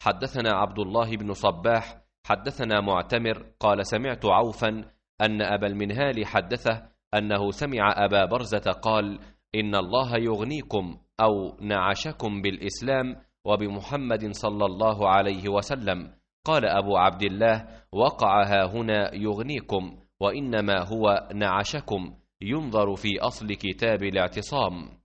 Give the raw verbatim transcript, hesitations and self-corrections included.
حدثنا عبد الله بن صباح حدثنا معتمر قال سمعت عوفا أن أبا المنهال حدثه أنه سمع أبا برزة قال إن الله يغنيكم أو نعشكم بالإسلام وبمحمد صلى الله عليه وسلم. قال أبو عبد الله وقع هاهنا يغنيكم، وإنما هو نعشكم، ينظر في أصل كتاب الاعتصام.